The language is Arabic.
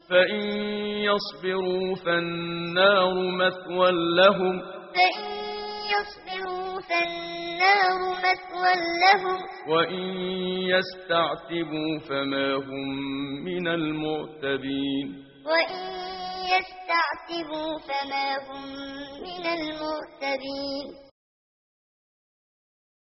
فإن يصبروا فالنار مثوى لهم وإن يستعتبوا فما هم من المعتبين